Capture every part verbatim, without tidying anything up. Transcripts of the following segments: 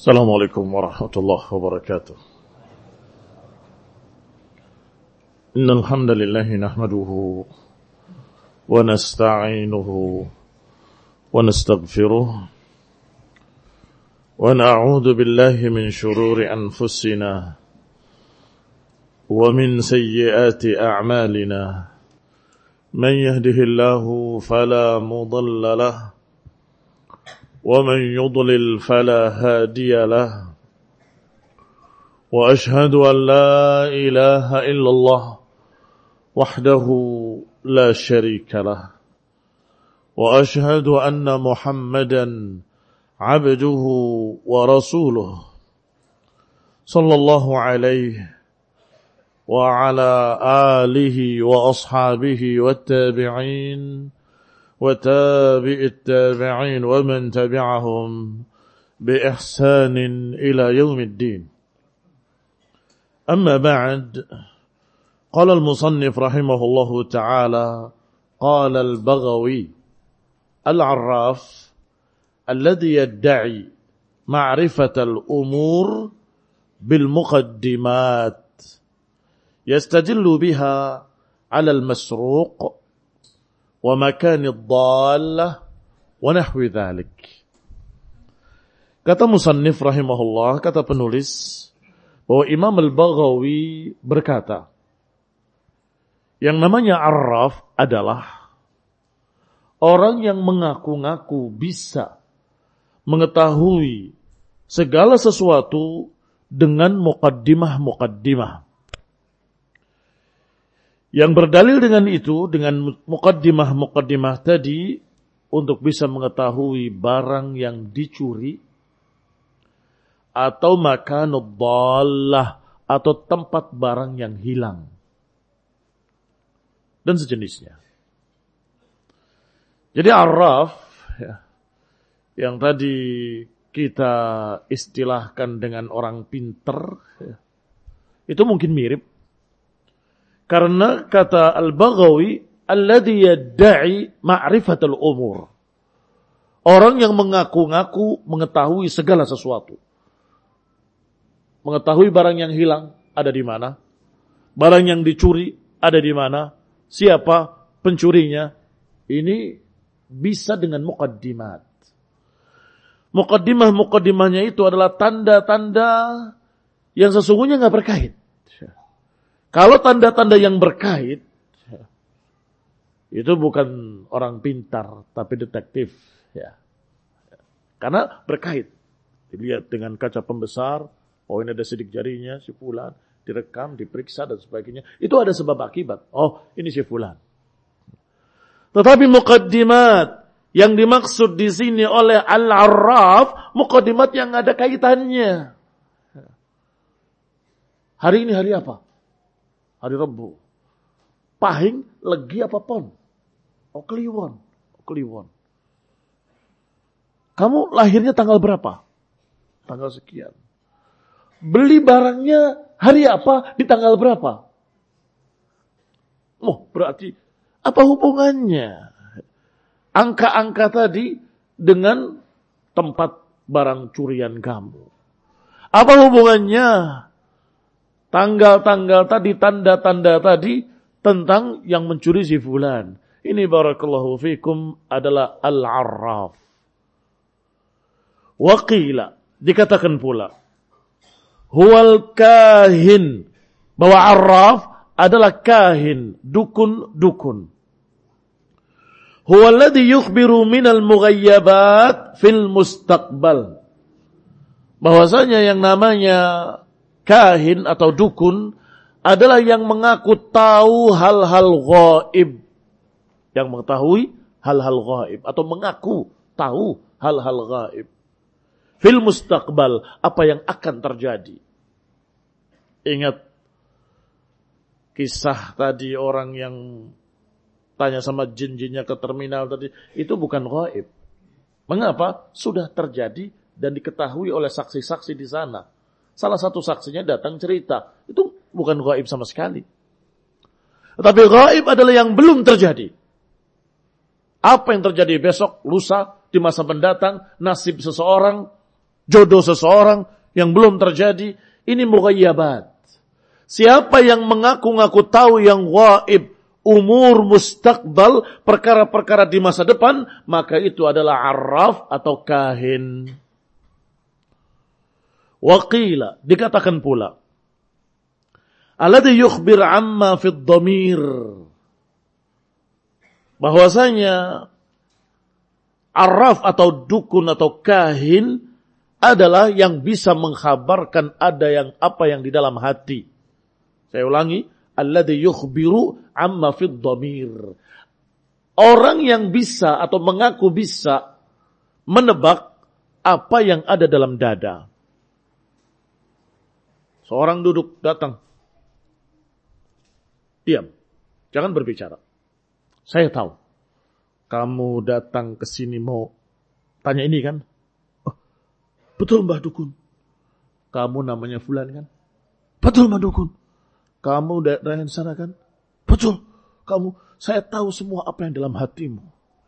Assalamualaikum warahmatullahi wabarakatuh. Innal hamdalillah nahmaduhu wa nasta'inuhu wa nastaghfiruh wa na'udzu billahi min shururi anfusina wa min sayyiati a'malina. Man yahdihillahu fala mudilla lahu ومن يضلل فلا هادي له وأشهد أن لا إله إلا الله وحده لا شريك له وأشهد أن محمدا عبده ورسوله صلى الله عليه وعلى آله وأصحابه والتابعين وتابع التابعين ومن تبعهم بإحسان إلى يوم الدين. أما بعد، قال المصنف رحمه الله تعالى: قال البغوي: العراف الذي يدعي معرفة الأمور بالمقدمات يستدل بها على المسروق وَمَكَانِ الضَّالَّةِ وَنَحْوِ ذَلِكِ. Kata musannif rahimahullah, kata penulis, bahwa Imam Al-Baghawi berkata, yang namanya arraf adalah orang yang mengaku-ngaku bisa mengetahui segala sesuatu dengan muqaddimah-muqaddimah. Yang berdalil dengan itu, dengan muqaddimah-muqaddimah tadi, untuk bisa mengetahui barang yang dicuri, atau makanud dhallah, atau tempat barang yang hilang, dan sejenisnya. Jadi arraf, ya, yang tadi kita istilahkan dengan orang pinter, ya, itu mungkin mirip. Karena kata Al-Baghawi, alladhi yadda'i ma'rifatul umur. Orang yang mengaku-ngaku mengetahui segala sesuatu. Mengetahui barang yang hilang ada di mana, barang yang dicuri ada di mana, siapa pencurinya. Ini bisa dengan muqaddimat. Muqaddimah-muqaddimahnya itu adalah tanda-tanda yang sesungguhnya enggak berkait. Kalau tanda-tanda yang berkait, itu bukan orang pintar, tapi detektif. Ya. Karena berkait. Dilihat dengan kaca pembesar, oh ini ada sidik jarinya, si fulan, direkam, diperiksa, dan sebagainya. Itu ada sebab akibat. Oh, ini si fulan. Tetapi muqaddimat, yang dimaksud di sini oleh Al-Arraf, muqaddimat yang ada kaitannya. Hari ini hari apa? Hari Rabu. Pahing, Legi apa Pon? Oh Kliwon. Oh Kliwon. Kamu lahirnya tanggal berapa? Tanggal sekian. Beli barangnya hari apa? Di tanggal berapa? Oh berarti apa hubungannya angka-angka tadi dengan tempat barang curian kamu? Apa hubungannya tanggal-tanggal tadi, tanda-tanda tadi tentang yang mencuri si fulan? Ini barakallahu fikum adalah al-arraf. Waqila, dikatakan pula, huwal kahin, bahwa arraf adalah kahin, dukun-dukun. Huwal ladhi yukhbiru minal mughayyabat fil mustaqbal. Bahwasanya yang namanya kahin atau dukun adalah yang mengaku tahu hal-hal ghaib. Yang mengetahui hal-hal ghaib. Atau mengaku tahu hal-hal ghaib. Fil mustaqbal, apa yang akan terjadi. Ingat kisah tadi orang yang tanya sama jin-jinnya ke terminal tadi. Itu bukan ghaib. Mengapa? Sudah terjadi dan diketahui oleh saksi-saksi di sana. Salah satu saksinya datang cerita. Itu bukan ghaib sama sekali. Tetapi ghaib adalah yang belum terjadi. Apa yang terjadi besok, lusa, di masa mendatang, nasib seseorang, jodoh seseorang yang belum terjadi. Ini mughayyabat. Siapa yang mengaku-ngaku tahu yang ghaib, umur mustaqbal, perkara-perkara di masa depan, maka itu adalah arraf atau kahin. Waqila, dikatakan pula, alladhi yukhbir amma fid dhamir, bahwasanya arraf atau dukun atau kahin adalah yang bisa mengkhabarkan ada yang apa yang di dalam hati. Saya ulangi, alladhi yukhbiru amma fid dhamir. Orang yang bisa atau mengaku bisa menebak apa yang ada dalam dada. Seorang duduk, datang. Diam. Jangan berbicara. Saya tahu. Kamu datang ke sini mau tanya ini kan? Oh, betul Mbah Dukun. Kamu namanya Fulan kan? Betul Mbah Dukun. Kamu dari sana kan? Betul. Kamu, saya tahu semua apa yang dalam hatimu.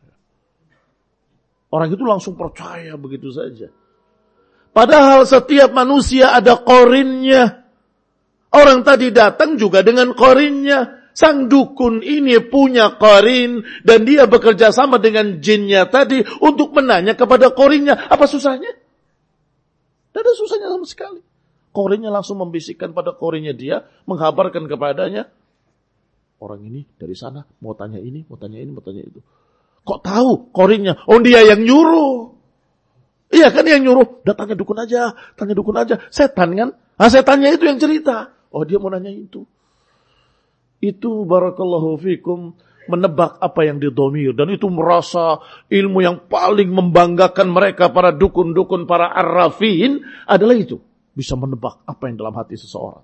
Orang itu langsung percaya begitu saja. Padahal setiap manusia ada korinnya. Orang tadi datang juga dengan korinnya. Sang dukun ini punya korin. Dan dia bekerja sama dengan jinnya tadi untuk menanya kepada korinnya. Apa susahnya? Tidak ada susahnya sama sekali. Korinnya langsung membisikkan pada korinnya dia. Menghabarkan kepadanya. Orang ini dari sana mau tanya ini, mau tanya ini, mau tanya itu. Kok tahu korinnya? Oh dia yang nyuruh. Iya kan yang nyuruh. Udah tanya dukun aja, tanya dukun aja. Setan kan? Nah setannya itu yang cerita. Oh dia mau nanya itu. Itu barakallahu fikum menebak apa yang didhamir. Dan itu merasa ilmu yang paling membanggakan mereka para dukun-dukun, para arrafin adalah itu. Bisa menebak apa yang dalam hati seseorang.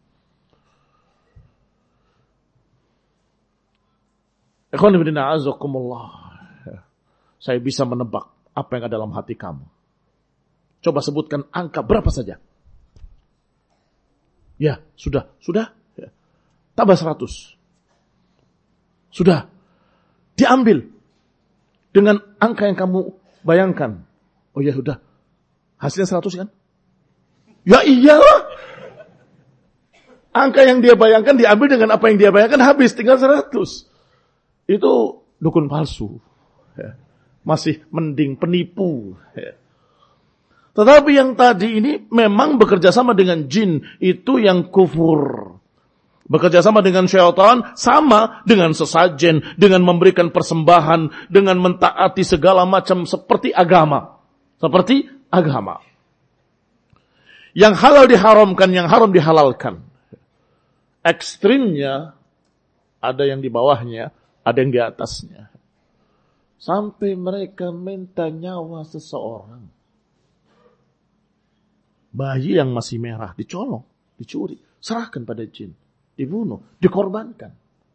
Ikhwan fillah azakumullah. Saya bisa menebak apa yang ada dalam hati kamu. Coba sebutkan angka berapa saja. Ya, sudah, sudah. Ya. Tambah seratus. Sudah. Diambil. Dengan angka yang kamu bayangkan. Oh ya, sudah. Hasilnya seratus kan? Ya iyalah. Angka yang dia bayangkan diambil dengan apa yang dia bayangkan habis. Tinggal seratus. Itu dukun palsu. Ya. Masih mending penipu. Ya. Tetapi yang tadi ini memang bekerja sama dengan jin. Itu yang kufur. Bekerja sama dengan syaitan. Sama dengan sesajen. Dengan memberikan persembahan. Dengan mentaati segala macam seperti agama. Seperti agama. Yang halal diharamkan. Yang haram dihalalkan. Ekstrimnya. Ada yang di bawahnya. Ada yang di atasnya. Sampai mereka minta nyawa seseorang. Bayi yang masih merah dicolong, dicuri, serahkan pada jin, dibunuh, dikorbankan.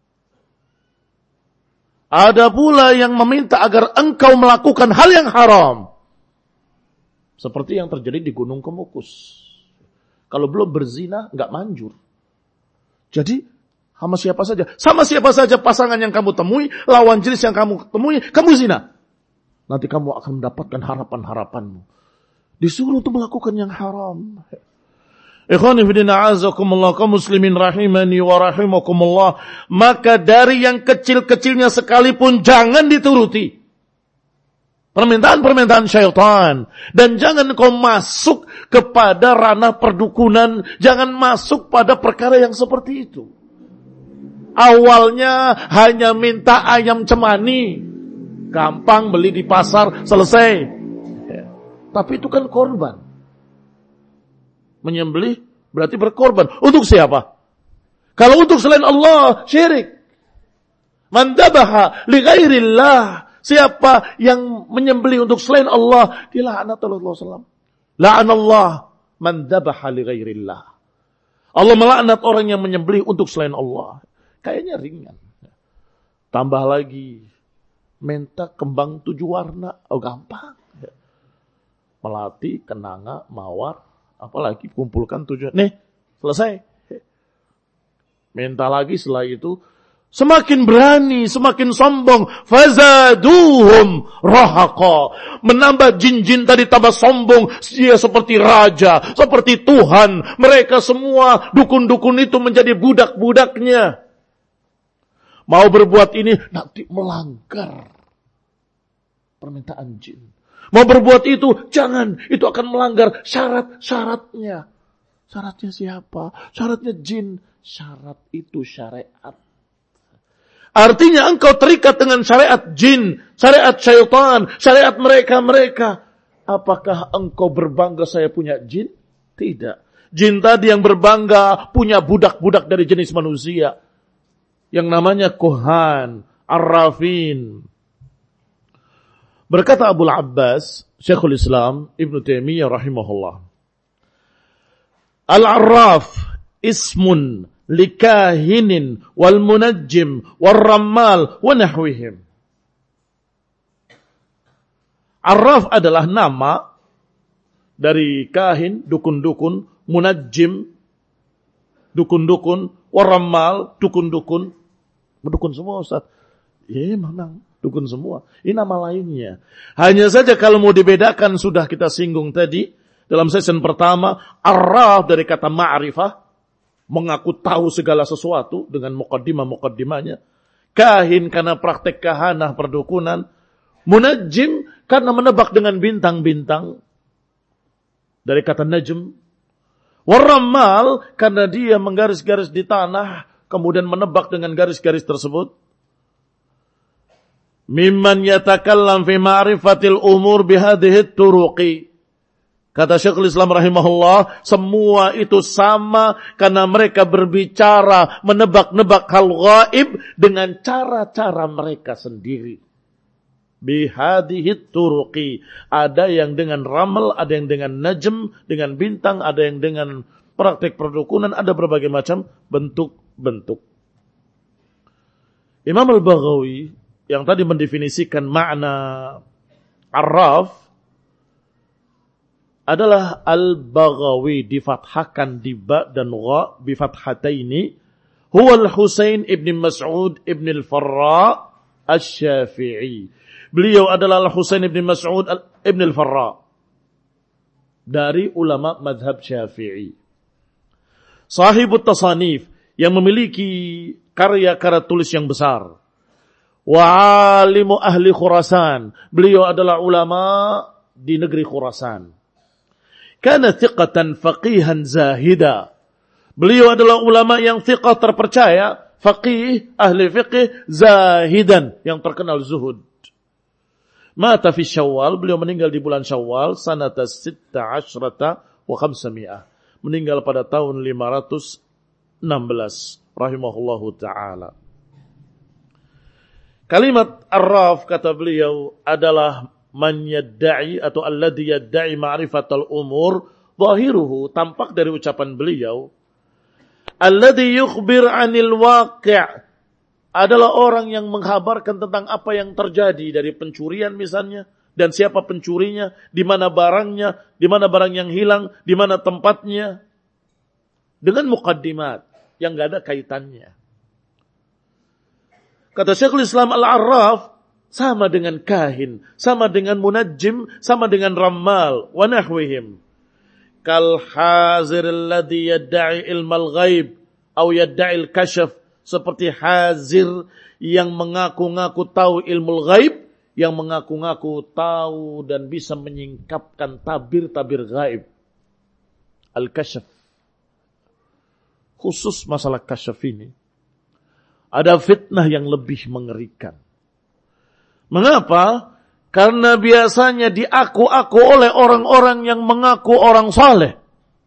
Ada pula yang meminta agar engkau melakukan hal yang haram. Seperti yang terjadi di Gunung Kemukus. Kalau belum berzina, enggak manjur. Jadi, sama siapa saja. Sama siapa saja pasangan yang kamu temui, lawan jenis yang kamu temui, kamu zina. Nanti kamu akan mendapatkan harapan-harapanmu. Disuruh untuk melakukan yang haram. Ikhwani fillah azakumullah kaum muslimin rahimani wa rahimakumullah. Maka dari yang kecil-kecilnya sekalipun jangan dituruti. Permintaan-permintaan syaitan. Dan jangan kau masuk kepada ranah perdukunan. Jangan masuk pada perkara yang seperti itu. Awalnya hanya minta ayam cemani. Gampang beli di pasar, selesai. Tapi itu kan korban. Menyembelih berarti berkorban. Untuk siapa? Kalau untuk selain Allah, syirik. Man dabaha li ghairillah. Siapa yang menyembelih untuk selain Allah, dilaknat oleh Rasulullah sallallahu alaihi wasallam. La'anallah man dabaha li ghairillah. Allah melaknat orang yang menyembelih untuk selain Allah. Kayaknya ringan. Tambah lagi. Minta kembang tujuh warna. Oh gampang. Melati, kenanga, mawar, apalagi kumpulkan tujuan. Nih, selesai. Minta lagi setelah itu Semakin berani, semakin sombong. Fazaduhum rahaqa. Menambah jin-jin tadi tambah sombong. Dia seperti raja, seperti Tuhan. Mereka semua dukun-dukun itu menjadi budak-budaknya. Mau berbuat ini, nanti melanggar permintaan jin. Mau berbuat itu, jangan. Itu akan melanggar syarat-syaratnya. Syaratnya siapa? Syaratnya jin. Syarat itu syariat. Artinya engkau terikat dengan syariat jin, syariat syaitan, syariat mereka-mereka. Apakah engkau berbangga saya punya jin? Tidak. Jin tadi yang berbangga punya budak-budak dari jenis manusia. Yang namanya kuhan, arrafin. Berkata Abu Abbas, Syekhul Islam, Ibn Taimiyah rahimahullah. Al-arraf ismun likahinin wal munajjim wal rammal wa nahwihim. Arraf adalah nama dari kahin, dukun-dukun, munajjim, dukun-dukun, wal rammal, dukun-dukun. Dukun semua Ustaz. Ya memang dukun semua. Ini nama lainnya. Hanya saja kalau mau dibedakan sudah kita singgung tadi dalam sesi pertama, arraf dari kata ma'rifah, mengaku tahu segala sesuatu dengan muqaddimah-muqaddimahnya. Kahin karena praktek kahanah perdukunan. Munajjim karena menebak dengan bintang-bintang. Dari kata najm. Warramal karena dia menggaris-garis di tanah. Kemudian menebak dengan garis-garis tersebut. Mimman yatakallam fi ma'rifatil umur bihadihit turuqi. Kata Syekhul Islam rahimahullah, semua itu sama karena mereka berbicara, menebak-nebak hal gaib dengan cara-cara mereka sendiri. Bihadihit turuqi. Ada yang dengan ramal, ada yang dengan najm, dengan bintang, ada yang dengan praktek perdukunan, ada berbagai macam bentuk-bentuk. Imam Al-Baghawi yang tadi mendefinisikan makna arraf adalah Al-Baghawi difathahkan di ba dan gha bifathataini. Huwa Al-Husain ibn Mas'ud ibn Al-Farra Asy-Syafi'i. Beliau adalah Al-Husain ibn Mas'ud ibn Al-Farra dari ulama mazhab Syafi'i. Sahibut tasanif yang memiliki karya-karya tulis yang besar. Wa alimu ahli Khurasan. Beliau adalah ulama di negeri Khurasan. Kana thiqatan faqihan zahida. Beliau adalah ulama yang thiqah terpercaya, faqih, ahli fiqih, zahidan, yang terkenal zuhud. Mata fi Syawal, beliau meninggal di bulan Syawal, sanata sitta asyrata wa khamsami'ah. Meninggal pada tahun lima ratus enam belas, rahimahullahu ta'ala. Kalimat arraf, kata beliau, adalah man yadda'i atau alladhi yadda'i ma'rifatal umur, zahiruhu, tampak dari ucapan beliau, alladhi yukhbir 'anil waqi', adalah orang yang menghabarkan tentang apa yang terjadi dari pencurian misalnya, dan siapa pencurinya, di mana barangnya, di mana barang yang hilang, di mana tempatnya, dengan muqaddimat yang enggak ada kaitannya. Kata Syekhul Islam Al-Arraf, sama dengan kahin, sama dengan munajjim, sama dengan rammal, wa nahwihim. Kal hazir alladhi yadda'i ilmal ghaib, atau yadda'i al-kashaf, seperti hazir yang mengaku-ngaku tahu ilmu ghaib, yang mengaku-ngaku tahu dan bisa menyingkapkan tabir-tabir ghaib. Al-kashaf. Khusus masalah kashaf ini, ada fitnah yang lebih mengerikan. Mengapa? Karena biasanya diaku-aku oleh orang-orang yang mengaku orang saleh.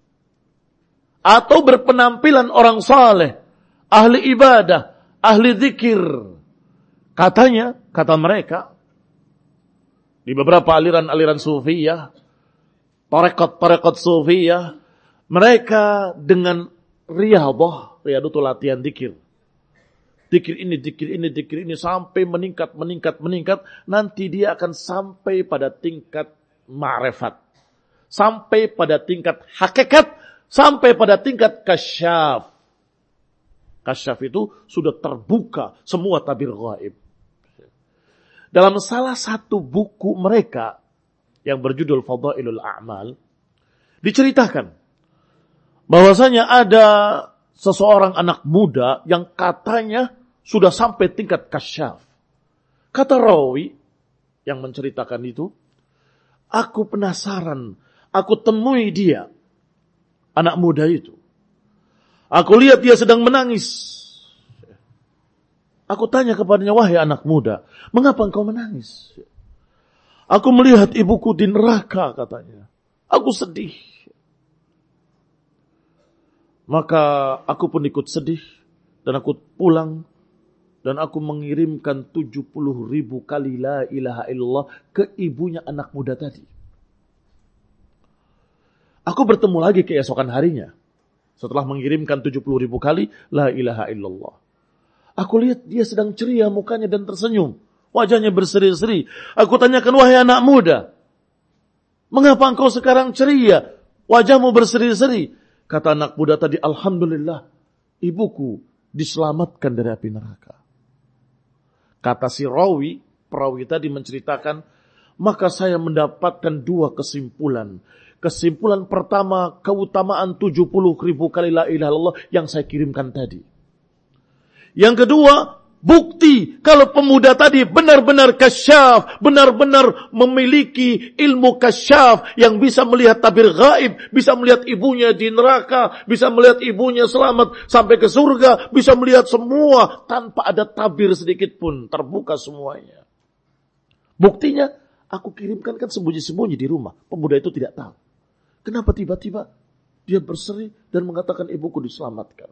Atau berpenampilan orang saleh. Ahli ibadah. Ahli zikir. Katanya, kata mereka, di beberapa aliran-aliran sufiyah, tarekat-tarekat sufiyah, mereka dengan riyadhah, riyadhah itu latihan zikir. Dikir ini, dikir ini, dikir ini, sampai meningkat, meningkat, meningkat. Nanti dia akan sampai pada tingkat ma'rifat. Sampai pada tingkat hakikat. Sampai pada tingkat kasyaf. Kasyaf itu sudah terbuka semua tabir gaib. Dalam salah satu buku mereka yang berjudul Fadailul A'mal, diceritakan bahwasanya ada seseorang anak muda yang katanya sudah sampai tingkat kasyaf. Kata rawi yang menceritakan itu, aku penasaran, aku temui dia, anak muda itu. Aku lihat dia sedang menangis. Aku tanya kepadanya, wahai anak muda, mengapa engkau menangis? Aku melihat ibuku di neraka, katanya. Aku sedih. Maka aku pun ikut sedih, dan aku pulang, dan aku mengirimkan tujuh puluh ribu kali la ilaha illallah ke ibunya anak muda tadi. Aku bertemu lagi keesokan harinya. Setelah mengirimkan tujuh puluh ribu kali la ilaha illallah. Aku lihat dia sedang ceria mukanya dan tersenyum. Wajahnya berseri-seri. Aku tanyakan, wahai anak muda, mengapa engkau sekarang ceria? Wajahmu berseri-seri. Kata anak muda tadi, alhamdulillah, ibuku diselamatkan dari api neraka. Kata si rawi, perawi tadi menceritakan, maka saya mendapatkan dua kesimpulan. Kesimpulan pertama, keutamaan tujuh puluh ribu kali la ilaha illallah yang saya kirimkan tadi. Yang kedua, bukti kalau pemuda tadi benar-benar kasyaf, benar-benar memiliki ilmu kasyaf yang bisa melihat tabir gaib, bisa melihat ibunya di neraka, bisa melihat ibunya selamat sampai ke surga, bisa melihat semua tanpa ada tabir sedikit pun, terbuka semuanya. Buktinya, aku kirimkan kan sembunyi-sembunyi di rumah. Pemuda itu tidak tahu. Kenapa tiba-tiba dia berseri dan mengatakan ibuku diselamatkan.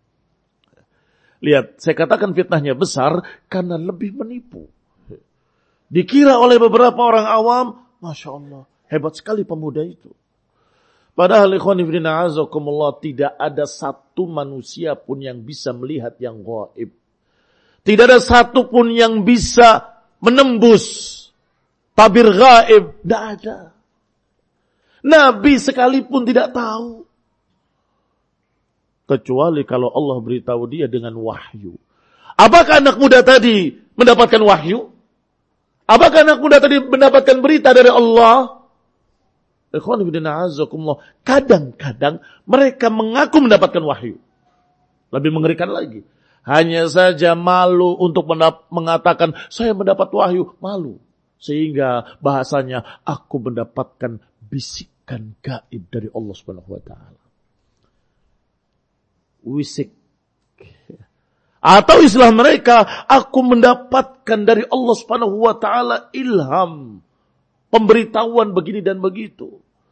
Lihat, saya katakan fitnahnya besar karena lebih menipu. Dikira oleh beberapa orang awam, Masya Allah, hebat sekali pemuda itu. Padahal ikhwan fillah azakumullah, tidak ada satu manusia pun yang bisa melihat yang gaib. Tidak ada satu pun yang bisa menembus tabir gaib. Tidak ada. Nabi sekalipun tidak tahu. Kecuali kalau Allah beritahu dia dengan wahyu. Apakah anak muda tadi mendapatkan wahyu? Apakah anak muda tadi mendapatkan berita dari Allah? Ikhwan fillah azakumullah, kadang-kadang mereka mengaku mendapatkan wahyu. Lebih mengerikan lagi. Hanya saja malu untuk mengatakan, saya mendapat wahyu. Malu. Sehingga bahasanya, aku mendapatkan bisikan gaib dari Allah subhanahu wa ta'ala. Wisik. Atau istilah mereka, aku mendapatkan dari Allah subhanahu wa ta'ala ilham. Pemberitahuan begini dan begitu.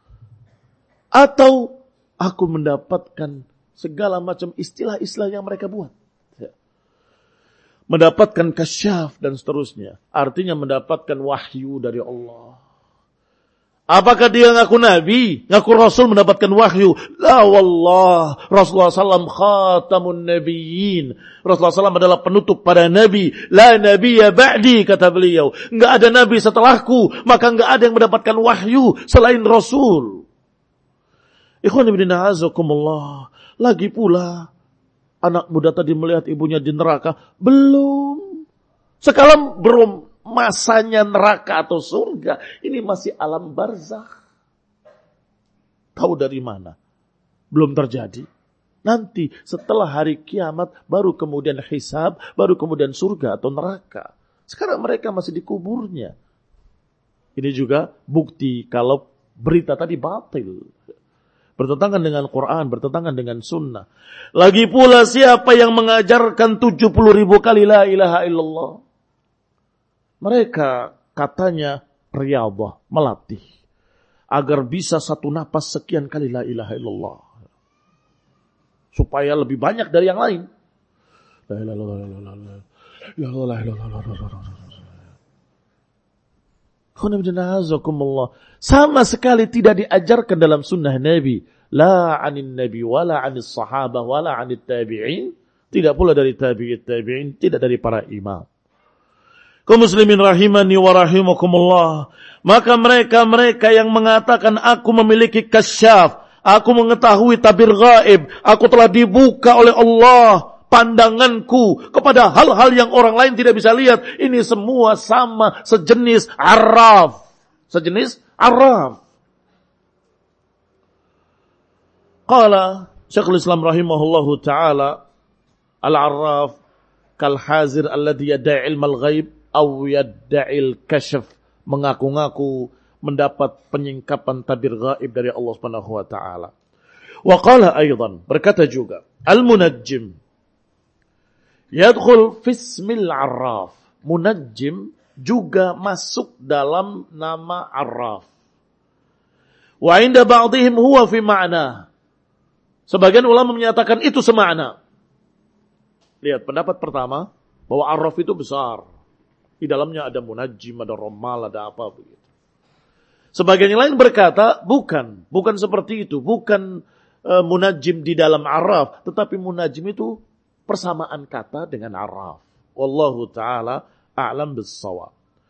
Atau aku mendapatkan segala macam istilah-istilah yang mereka buat. Mendapatkan kasyaf dan seterusnya. Artinya mendapatkan wahyu dari Allah. Apakah dia ngaku Nabi, ngaku Rasul mendapatkan wahyu? La wallah, Rasulullah sallallahu alaihi wasallam khatamun nabiyyin. Rasulullah sallallahu alaihi wasallam adalah penutup para nabi. La nabiyya ba'di, kata beliau. Enggak ada nabi setelahku, maka enggak ada yang mendapatkan wahyu selain Rasul. Ikhwan fillah azakumullah. Lagi pula, anak muda tadi melihat ibunya di neraka. Belum. Sekarang belum. Masanya neraka atau surga, ini masih alam barzakh. Tahu dari mana? Belum terjadi. Nanti setelah hari kiamat, baru kemudian hisab, baru kemudian surga atau neraka. Sekarang mereka masih di kuburnya. Ini juga bukti kalau berita tadi batil. Bertentangan dengan Quran, bertentangan dengan sunnah. Lagi pula siapa yang mengajarkan tujuh puluh ribu kali la ilaha illallah? Mereka katanya riyadhah, melatih. Agar bisa satu napas sekian kali la ilaha illallah. Supaya lebih banyak dari yang lain. La ilaha illallah. Ya Allah, la ilaha illallah. Sama sekali tidak diajarkan dalam sunnah Nabi. La anin Nabi, wala anis sahabah, wala anit tabi'in. Tidak pula dari tabi'it tabi'in, tidak dari para imam. Kaum muslimin rahimani wa rahimakumullah. Maka mereka-mereka yang mengatakan aku memiliki kasyaf, aku mengetahui tabir gaib, aku telah dibuka oleh Allah pandanganku kepada hal-hal yang orang lain tidak bisa lihat. Ini semua sama, sejenis arraf. Sejenis arraf. Qala Syekhul Islam rahimahullahu ta'ala, al-arraf kal-hazir alladhi yadda'i ilmal ghaib aw yadda'il kashf, mengaku-ngaku mendapat penyingkapan tabir gaib dari Allah Subhanahu wa taala. Wa qala aidan, berkata juga, al-munajjim yadkhul fi ismil arraf. Munajjim juga masuk dalam nama arraf. Wa inda ba'dihim huwa fi ma'na. Sebagian ulama menyatakan itu semakna. Lihat pendapat pertama, bahwa arraf itu besar. Di dalamnya ada munajjim, ada ramal, ada apa begitu. Sebagian yang lain berkata, bukan. Bukan seperti itu. Bukan uh, munajjim di dalam arraf. Tetapi munajjim itu persamaan kata dengan arraf. Wallahu ta'ala a'lam bis-shawab.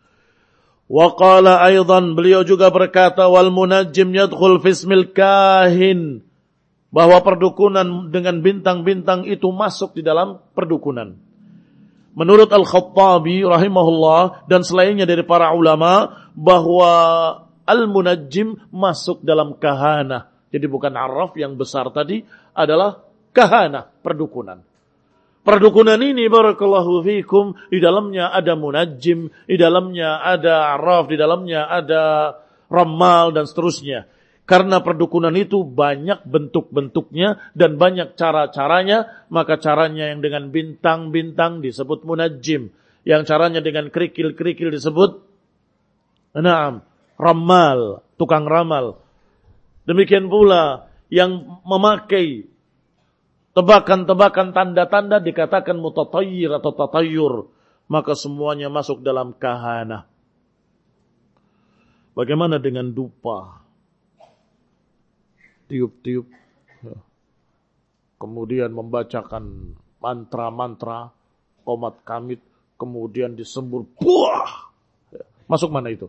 Wa qala aidan, beliau juga berkata, wal munajjim yadkhul fi ismil kahin. Bahwa perdukunan dengan bintang-bintang itu masuk di dalam perdukunan. Menurut Al-Khattabi rahimahullah dan selainnya dari para ulama, bahwa al-munajjim masuk dalam kahana. Jadi bukan arraf yang besar tadi, adalah kahana, perdukunan. Perdukunan ini barakallahu fikum, di dalamnya ada munajjim, di dalamnya ada arraf, di dalamnya ada ramal dan seterusnya. Karena perdukunan itu banyak bentuk-bentuknya dan banyak cara-caranya, maka caranya yang dengan bintang-bintang disebut munajjim. Yang caranya dengan kerikil-kerikil disebut na'am, ramal, tukang ramal. Demikian pula yang memakai tebakan-tebakan tanda-tanda dikatakan mutatayyir atau tatayyur. Maka semuanya masuk dalam kahana. Bagaimana dengan dupa? Tiup-tiup, kemudian membacakan mantra-mantra, qomat kamit, kemudian disembur, buah, masuk mana itu?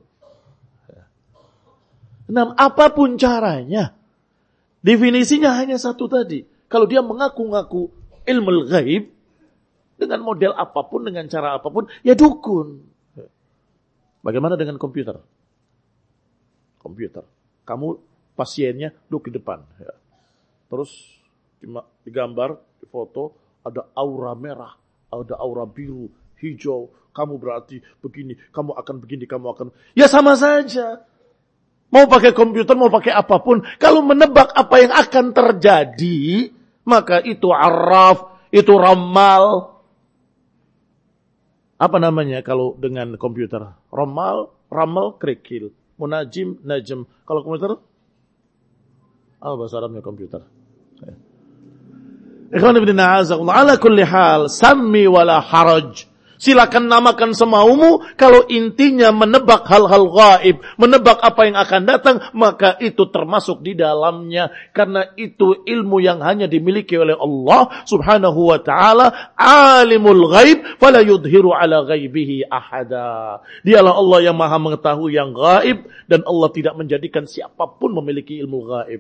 Nah, apapun caranya, definisinya hanya satu tadi. Kalau dia mengaku-ngaku ilmu ghaib, dengan model apapun, dengan cara apapun, ya dukun. Bagaimana dengan komputer? Komputer, kamu pasiennya duduk di depan. Ya. Terus digambar, di foto, ada aura merah, ada aura biru, hijau. Kamu berarti begini, kamu akan begini, kamu akan... Ya sama saja. Mau pakai komputer, mau pakai apapun. Kalau menebak apa yang akan terjadi, maka itu arraf, itu ramal. Apa namanya kalau dengan komputer? Ramal, ramal, kerikil. Munajim, najm. Kalau komputer... apa bahasa Arabnya komputer? Ikhwan ibn a'azakullah, ala kulli hal, sammi wala haraj. Silakan namakan semaumu, kalau intinya menebak hal-hal gaib, menebak apa yang akan datang, maka itu termasuk di dalamnya. Karena itu ilmu yang hanya dimiliki oleh Allah subhanahu wa ta'ala, alimul ghaib, fala yudhiru ala ghaibihi ahada. Dialah Allah yang maha mengetahui yang gaib, dan Allah tidak menjadikan siapapun memiliki ilmu gaib.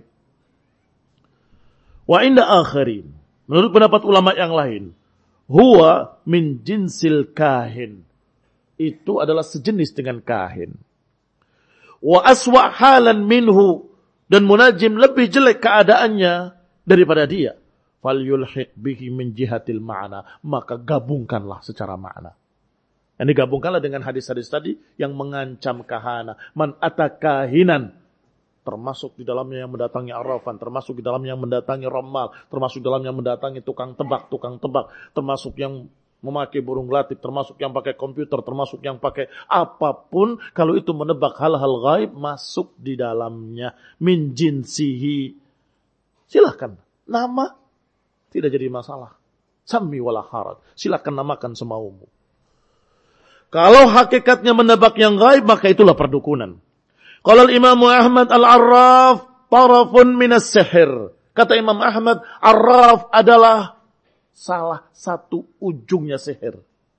Wa inda akharin, menurut pendapat ulama yang lain, huwa min jinsil kahin, itu adalah sejenis dengan kahin. Wa aswa halan minhu, dan munajim lebih jelek keadaannya daripada dia. Fal yulhiq bihi min jihatil ma'na, maka gabungkanlah secara makna. Ini gabungkanlah dengan hadis-hadis tadi yang mengancam kahana. Man atakahinan, termasuk di dalamnya yang mendatangi arrafan, termasuk di dalamnya yang mendatangi ramal, termasuk di dalamnya yang mendatangi tukang tebak, tukang tebak, termasuk yang memakai burung gelatik, termasuk yang pakai komputer, termasuk yang pakai apapun, kalau itu menebak hal-hal gaib, masuk di dalamnya. Min jinsihi. Silahkan, nama tidak jadi masalah. Sammi wala haraj. Silahkan namakan semaumu. Kalau hakikatnya menebak yang gaib, maka itulah perdukunan. Qala al-Imam Ahmad al-Arraf tarafun minas sihir. Kata Imam Ahmad, Arraf adalah salah satu ujungnya sihir.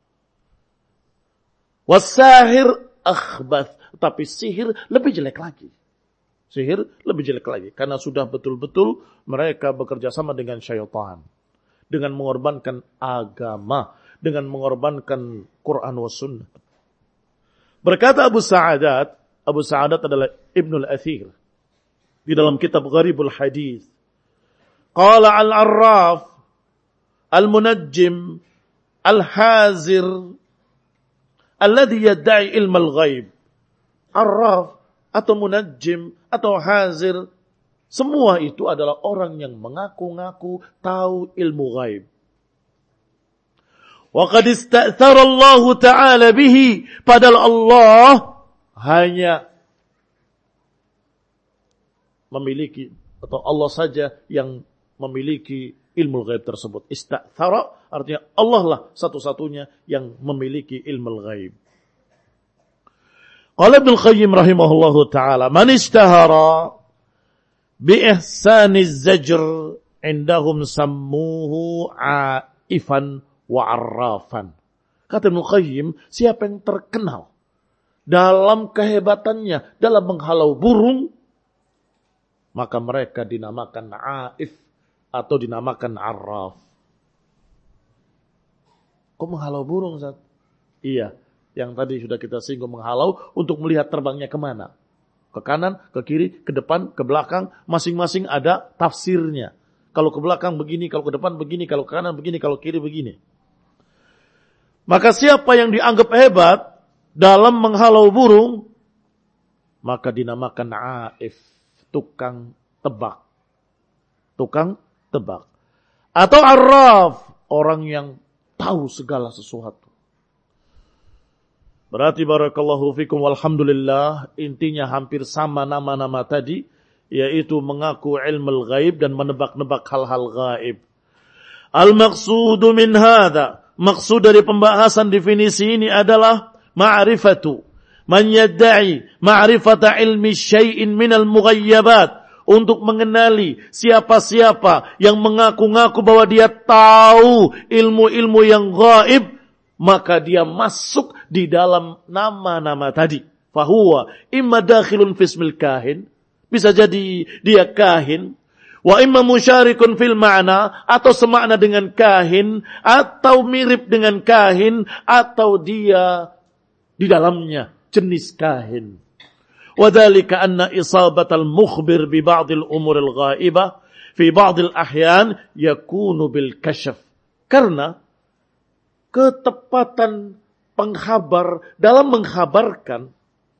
Was-sahir akhbath, tapi sihir lebih jelek lagi. Sihir lebih jelek lagi karena sudah betul-betul mereka bekerja sama dengan syaitan. dengan mengorbankan agama, dengan mengorbankan Quran wa Sunnah. Berkata Abu Sa'adat, Abu Sa'adat adalah Ibnul Athir di dalam kitab Gharibul Hadis. Qala al-Arraf, al-Munajjim, al-Hazir, alladhi yadda'i ilmal ghaib. Arraf atau Munajjim atau Hazir, semua itu adalah orang yang mengaku-ngaku tahu ilmu ghaib. Wa qad ista'thara Allah Ta'ala bihi, padahal Allah hanya memiliki, atau Allah saja yang memiliki ilmu ghaib tersebut. Ista'thara artinya Allah lah satu-satunya yang memiliki ilmu ghaib. Qala Ibnu Qayyim rahimahullahu ta'ala, man ishtahara bi ihsaniz zajr indahum sammuhu aifan wa arrafan. Kata Ibnu Qayyim, siapa yang terkenal dalam kehebatannya dalam menghalau burung, maka mereka dinamakan aif atau dinamakan arraf. Kok menghalau burung, Ustaz? Iya, yang tadi sudah kita singgung, menghalau untuk melihat terbangnya kemana. Ke kanan, ke kiri, ke depan, ke belakang, masing-masing ada tafsirnya. Kalau ke belakang begini, kalau ke depan begini, kalau ke kanan begini, kalau kiri begini. Maka siapa yang dianggap hebat dalam menghalau burung, maka dinamakan aif, tukang tebak. Tukang tebak. Atau arraf, orang yang tahu segala sesuatu. Berarti barakallahu fikum walhamdulillah, intinya hampir sama nama-nama tadi, yaitu mengaku ilmu ghaib dan menebak-nebak hal-hal ghaib. Al-maqsudu min hadha, maksud dari pembahasan definisi ini adalah ma'rifatu man yadda'i ma'rifata ilmi syai'in minal mughayyabat, untuk mengenali siapa-siapa yang mengaku-ngaku bahwa dia tahu ilmu-ilmu yang ghaib, maka dia masuk di dalam nama-nama tadi. Fahuwa imma dakhilun fismil kahin, bisa jadi dia kahin, wa imma musyarikun fil ma'na, atau semakna dengan kahin, atau mirip dengan kahin, atau dia di dalamnya jenis kahin. Wa dzalika anna isabatal mukhbir bi ba'dil umuril ghaibah fi ba'dil ahyan yakunu bil kashf. Karena ketepatan pengkhabar dalam mengkhabarkan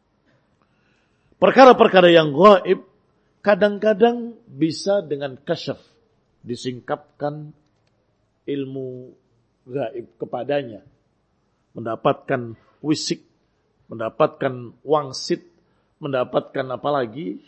perkara-perkara yang gaib kadang-kadang bisa dengan kasyaf, disingkapkan ilmu gaib kepadanya, mendapatkan wisik, mendapatkan wangsit, mendapatkan apa lagi?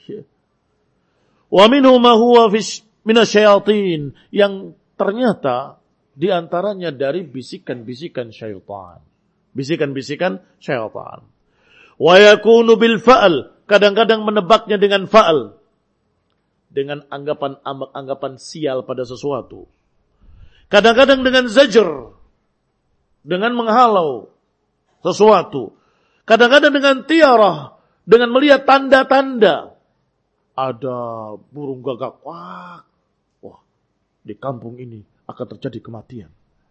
Wa minhu ma huwa minasyayatin, yang ternyata di antaranya dari bisikan-bisikan syaitan. Bisikan-bisikan syaitan. Wa yakunu bil fa'al, kadang-kadang menebaknya dengan fa'al, dengan anggapan-anggapan sial pada sesuatu. Kadang-kadang dengan zajr, dengan menghalau sesuatu. Kadang-kadang dengan tiarah, dengan melihat tanda-tanda. Ada burung gagak, wah, wah, di kampung ini akan terjadi kematian.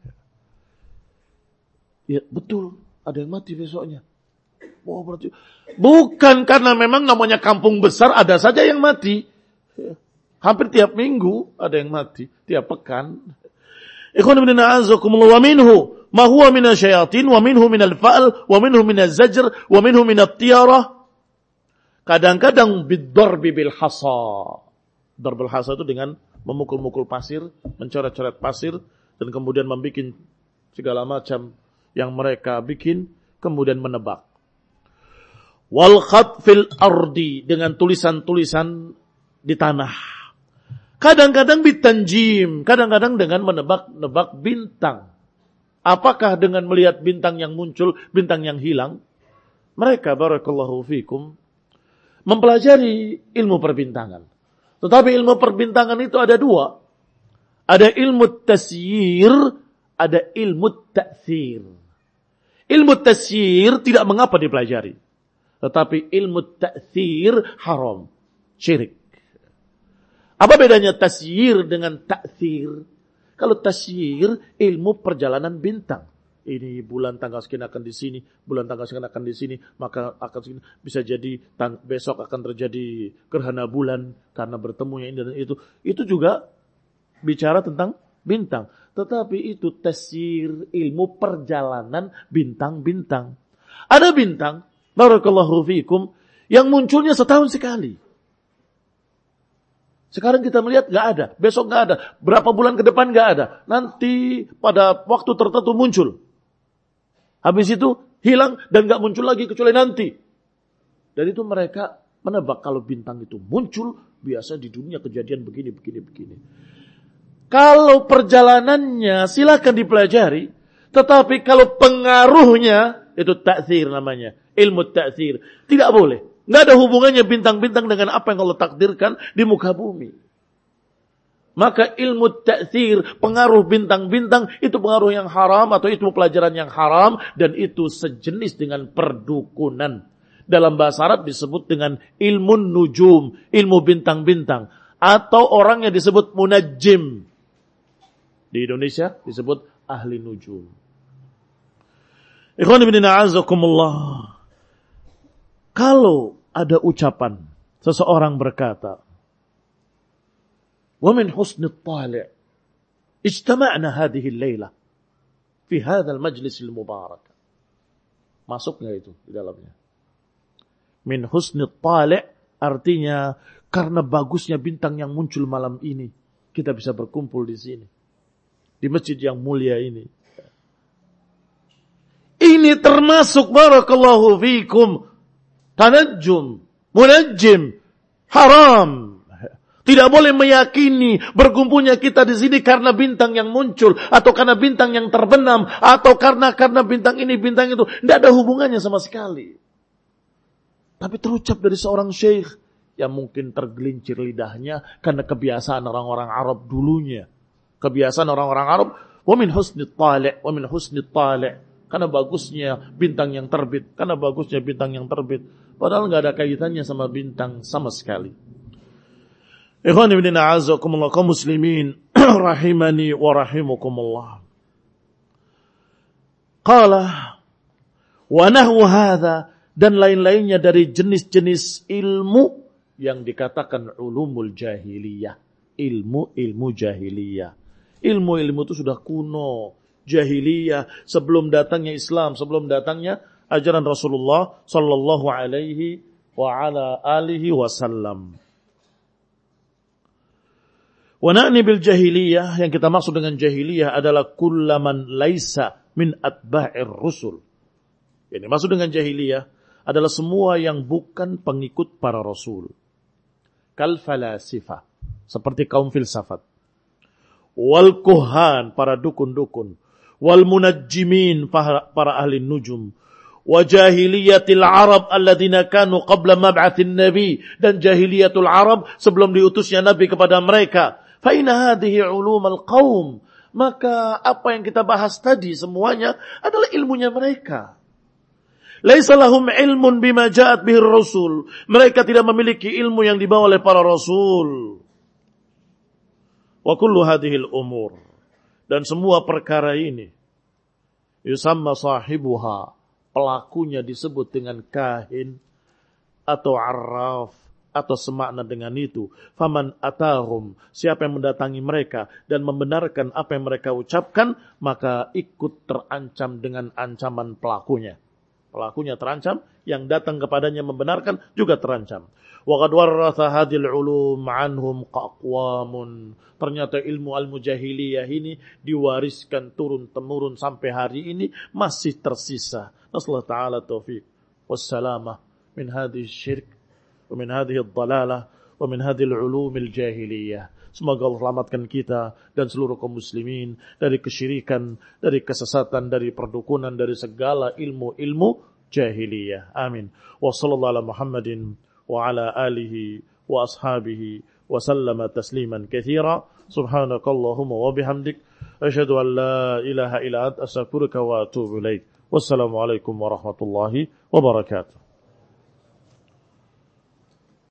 Ya betul, ada yang mati besoknya. Oh, berarti bukan karena memang namanya kampung besar ada saja yang mati. Hampir tiap minggu ada yang mati, tiap pekan. Ikhwan ibn a'azakumullah, wa minhu ma huwa minasyayatin, wa minhu minal fa'al, wa minhu minaz zajr, wa minhu minat tiyarah. Kadang-kadang bid-darbi bil hasa. Darbul hasa itu dengan memukul-mukul pasir, mencoret-coret pasir, dan kemudian membuat segala macam yang mereka bikin, kemudian menebak. Wal khat fil ardi, dengan tulisan-tulisan di tanah. Kadang-kadang bitanjim, kadang-kadang dengan menebak-nebak bintang. Apakah dengan melihat bintang yang muncul, bintang yang hilang? Mereka, barakallahu fikum, mempelajari ilmu perbintangan. Tetapi ilmu perbintangan itu ada dua. Ada ilmu tasyir, ada ilmu ta'thir. Ilmu tasyir tidak mengapa dipelajari. Tetapi ilmu ta'thir haram, syirik. Apa bedanya tasyir dengan ta'thir? Kalau tasyir, ilmu perjalanan bintang. Ini bulan tanggal sekian akan di sini, bulan tanggal sekian akan di sini, maka akan segini. Bisa jadi tang- besok akan terjadi gerhana bulan karena bertemunya ini dan itu. Itu juga bicara tentang bintang. Tetapi itu tasyir, ilmu perjalanan bintang-bintang. Ada bintang, barakallahu fikum, yang munculnya setahun sekali. Sekarang kita melihat gak ada, besok gak ada, berapa bulan ke depan gak ada. Nanti pada waktu tertentu muncul. Habis itu hilang dan gak muncul lagi kecuali nanti. Dan itu mereka menebak kalau bintang itu muncul, biasa di dunia kejadian begini, begini, begini. Kalau perjalanannya silakan dipelajari, tetapi kalau pengaruhnya, itu ta'thir namanya, ilmu ta'thir, tidak boleh. Nggak ada hubungannya bintang-bintang dengan apa yang Allah takdirkan di muka bumi. Maka ilmu ta'thir, pengaruh bintang-bintang, itu pengaruh yang haram atau itu pelajaran yang haram. Dan itu sejenis dengan perdukunan. Dalam bahasa Arab disebut dengan ilmu nujum, ilmu bintang-bintang. Atau orang yang disebut munajjim. Di Indonesia disebut ahli nujum. Ikhwan ibn a'azakumullah. Kalau ada ucapan, seseorang berkata, wa min husni at-tali' ijtama'na hadhihi al-laila fi hadha al-majlis al-mubarak. Masuk enggak itu di dalamnya? Min husni at-tali' artinya karena bagusnya bintang yang muncul malam ini, kita bisa berkumpul di sini. Di masjid yang mulia ini. Ini termasuk barakallahu fikum tanajjum, munajjim, haram. Tidak boleh meyakini berkumpulnya kita di sini karena bintang yang muncul atau karena bintang yang terbenam atau karena karena bintang ini bintang itu. Tidak ada hubungannya sama sekali. Tapi terucap dari seorang syekh yang mungkin tergelincir lidahnya karena kebiasaan orang-orang Arab dulunya. Kebiasaan orang-orang Arab, wa min husni at-tali', wa min husni at-tali'. Karena bagusnya bintang yang terbit. Karena bagusnya bintang yang terbit. Padahal nggak ada kaitannya sama bintang sama sekali. Ikhwan ibn a'azakumullah, kaum muslimin rahimani wa rahimakumullah. Qala wa nahwu hadza, dan lain-lainnya dari jenis-jenis ilmu yang dikatakan ulumul jahiliyah. Ilmu-ilmu jahiliyah. Ilmu-ilmu itu sudah kuno. Jahiliyah, sebelum datangnya Islam, sebelum datangnya ajaran Rasulullah sallallahu alaihi wa ala alihi wasallam. Wa na'ni bil jahiliyah, yang kita maksud dengan jahiliyah adalah kullaman laisa min atba'ir rusul. Yang dimaksud dengan jahiliyah adalah semua yang bukan pengikut para rasul. Kal falasifah, seperti kaum filsafat. Wal kuhan, para dukun-dukun. Wal munajjimin, para, para ahli nujum. Wa jahiliyatil Arab alladzina kanu qabla mab'atsin nabi, dan jahiliyatul Arab sebelum diutusnya nabi kepada mereka. Fa inna hadhihi ulumul qaum, maka apa yang kita bahas tadi semuanya adalah ilmunya mereka. Laisa lahum ilmun bima ja'at bihi rasul, mereka tidak memiliki ilmu yang dibawa oleh para rasul. Wa kullu hadhil umur, dan semua perkara ini yusamma sahibuha, pelakunya disebut dengan kahin atau arraf atau semakna dengan itu. Faman atahum, siapa yang mendatangi mereka dan membenarkan apa yang mereka ucapkan, maka ikut terancam dengan ancaman pelakunya. Pelakunya terancam, yang datang kepadanya membenarkan juga terancam. Wa qad waratha hadhil ulum anhum qaqwamun. Ternyata ilmu al-mujahiliyah ini diwariskan turun-temurun sampai hari ini masih tersisa. Nasallahu ta'ala taufiq wassalamah min hadhihi syirk wa min hadhihi ad-dalalah wa min hadhihi al-ulum al-jahiliyah. Semoga Allah selamatkan kita dan seluruh kaum muslimin dari kesyirikan, dari kesesatan, dari perdukunan, dari segala ilmu-ilmu jahiliyah. Amin. Wa sallallahu ala Muhammadin wa ala alihi wa ashabihi wa sallama tasliman katsira. Subhanakallahumma wa bihamdik asyhadu an la ilaha illa anta astaghfiruka wa atubu ilaik. Wassalamu alaikum warahmatullahi wabarakatuh.